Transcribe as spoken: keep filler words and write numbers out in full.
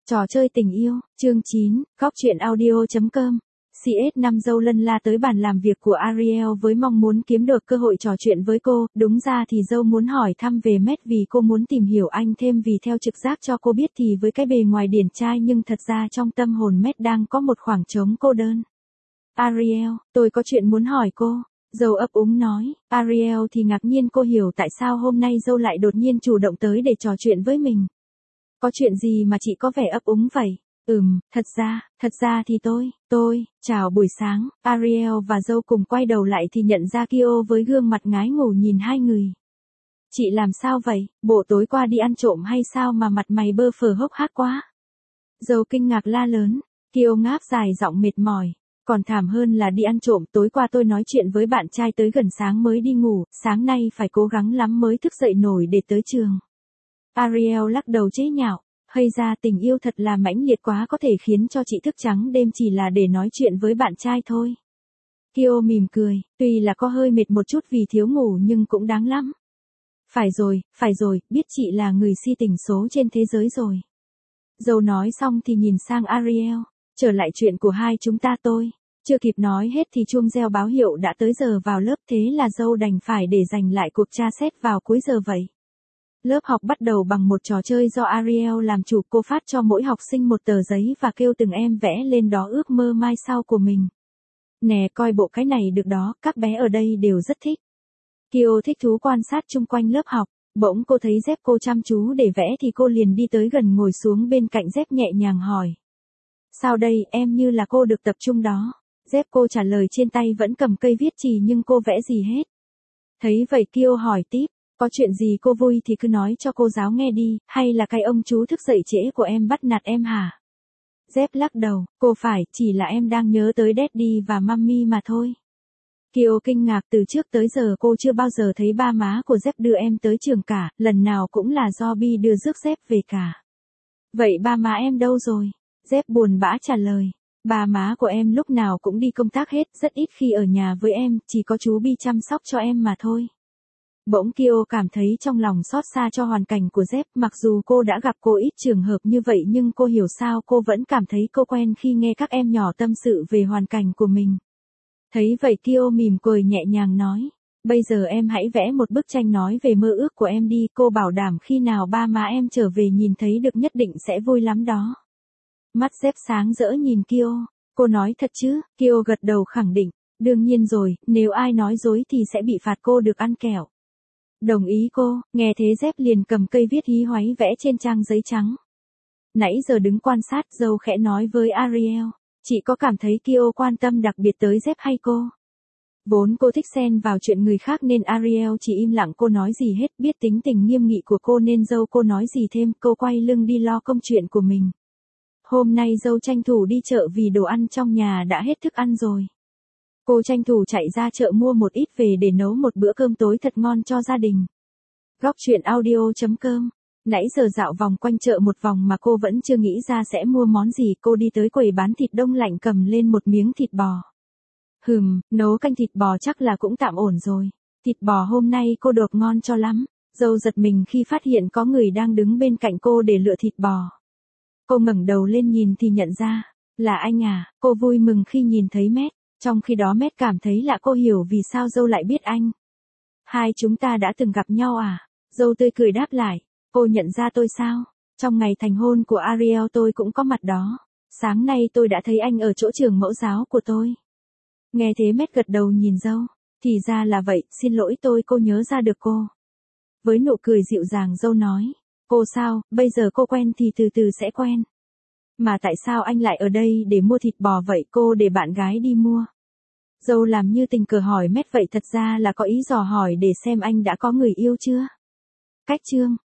Trò chơi tình yêu, chương chín, góc truyện audio chấm com. xê ét năm dâu lân la tới bàn làm việc của Ariel với mong muốn kiếm được cơ hội trò chuyện với cô, đúng ra thì dâu muốn hỏi thăm về Matt vì cô muốn tìm hiểu anh thêm vì theo trực giác cho cô biết thì với cái bề ngoài điển trai nhưng thật ra trong tâm hồn Matt đang có một khoảng trống cô đơn. Ariel, tôi có chuyện muốn hỏi cô. Dâu ấp úng nói, Ariel thì ngạc nhiên cô hiểu tại sao hôm nay dâu lại đột nhiên chủ động tới để trò chuyện với mình. Có chuyện gì mà chị có vẻ ấp úng vậy? Ừm, thật ra, thật ra thì tôi, tôi, chào buổi sáng, Ariel và dâu cùng quay đầu lại thì nhận ra Kyo với gương mặt ngái ngủ nhìn hai người. Chị làm sao vậy, bộ tối qua đi ăn trộm hay sao mà mặt mày bơ phờ hốc hác quá? Dâu kinh ngạc la lớn, Kyo ngáp dài giọng mệt mỏi. Còn thảm hơn là đi ăn trộm, tối qua tôi nói chuyện với bạn trai tới gần sáng mới đi ngủ, sáng nay phải cố gắng lắm mới thức dậy nổi để tới trường. Ariel lắc đầu chế nhạo, hay ra tình yêu thật là mãnh liệt quá có thể khiến cho chị thức trắng đêm chỉ là để nói chuyện với bạn trai thôi. Kyo mỉm cười, tuy là có hơi mệt một chút vì thiếu ngủ nhưng cũng đáng lắm. Phải rồi, phải rồi, biết chị là người si tình số trên thế giới rồi. Dâu nói xong thì nhìn sang Ariel, trở lại chuyện của hai chúng ta tôi. Chưa kịp nói hết thì chuông reo báo hiệu đã tới giờ vào lớp thế là dâu đành phải để dành lại cuộc tra xét vào cuối giờ vậy. Lớp học bắt đầu bằng một trò chơi do Ariel làm chủ, cô phát cho mỗi học sinh một tờ giấy và kêu từng em vẽ lên đó ước mơ mai sau của mình. Nè coi bộ cái này được đó, các bé ở đây đều rất thích. Kyo thích thú quan sát chung quanh lớp học, bỗng cô thấy Dép cô chăm chú để vẽ thì cô liền đi tới gần ngồi xuống bên cạnh Dép nhẹ nhàng hỏi. Sao đây, em như là cô được tập trung đó. Dép cô trả lời trên tay vẫn cầm cây viết chì nhưng cô vẽ gì hết. Thấy vậy Kyo hỏi tiếp. Có chuyện gì cô vui thì cứ nói cho cô giáo nghe đi, hay là cái ông chú thức dậy trễ của em bắt nạt em hả? Dép lắc đầu, cô phải, chỉ là em đang nhớ tới Daddy và Mummy mà thôi. Kyo kinh ngạc, từ trước tới giờ cô chưa bao giờ thấy ba má của Dép đưa em tới trường cả, lần nào cũng là do Bi đưa rước Dép về cả. Vậy ba má em đâu rồi? Dép buồn bã trả lời, ba má của em lúc nào cũng đi công tác hết, rất ít khi ở nhà với em, chỉ có chú Bi chăm sóc cho em mà thôi. Bỗng Kyo cảm thấy trong lòng xót xa cho hoàn cảnh của Dép, mặc dù cô đã gặp cô ít trường hợp như vậy nhưng cô hiểu sao cô vẫn cảm thấy cô quen khi nghe các em nhỏ tâm sự về hoàn cảnh của mình. Thấy vậy Kyo mỉm cười nhẹ nhàng nói, bây giờ em hãy vẽ một bức tranh nói về mơ ước của em đi, cô bảo đảm khi nào ba má em trở về nhìn thấy được nhất định sẽ vui lắm đó. Mắt Dép sáng rỡ nhìn Kyo, cô nói thật chứ? Kyo gật đầu khẳng định, đương nhiên rồi, nếu ai nói dối thì sẽ bị phạt, cô được ăn kẹo. Đồng ý cô, nghe thế Dép liền cầm cây viết hí hoáy vẽ trên trang giấy trắng. Nãy giờ đứng quan sát, dâu khẽ nói với Ariel, chị có cảm thấy Kyo quan tâm đặc biệt tới Dép hay cô? Vốn cô thích xen vào chuyện người khác nên Ariel chỉ im lặng, cô nói gì hết, biết tính tình nghiêm nghị của cô nên dâu cô nói gì thêm, cô quay lưng đi lo công chuyện của mình. Hôm nay dâu tranh thủ đi chợ vì đồ ăn trong nhà đã hết thức ăn rồi. Cô tranh thủ chạy ra chợ mua một ít về để nấu một bữa cơm tối thật ngon cho gia đình. Góc truyện audio chấm com. Nãy giờ dạo vòng quanh chợ một vòng mà cô vẫn chưa nghĩ ra sẽ mua món gì, cô đi tới quầy bán thịt đông lạnh cầm lên một miếng thịt bò. Hừm, nấu canh thịt bò chắc là cũng tạm ổn rồi. Thịt bò hôm nay cô đột ngon cho lắm. Dâu giật mình khi phát hiện có người đang đứng bên cạnh cô để lựa thịt bò. Cô ngẩng đầu lên nhìn thì nhận ra, là anh à, cô vui mừng khi nhìn thấy Matt. Trong khi đó Matt cảm thấy lạ, cô hiểu vì sao dâu lại biết anh. Hai chúng ta đã từng gặp nhau à? Dâu tươi cười đáp lại, cô nhận ra tôi sao? Trong ngày thành hôn của Ariel tôi cũng có mặt đó. Sáng nay tôi đã thấy anh ở chỗ trường mẫu giáo của tôi. Nghe thế Matt gật đầu nhìn dâu. Thì ra là vậy, xin lỗi tôi, cô nhớ ra được cô. Với nụ cười dịu dàng dâu nói, cô sao, bây giờ cô quen thì từ từ sẽ quen. Mà tại sao anh lại ở đây để mua thịt bò vậy? Cô để bạn gái đi mua. Dâu làm như tình cờ hỏi Matt vậy thật ra là có ý dò hỏi để xem anh đã có người yêu chưa. Cách chương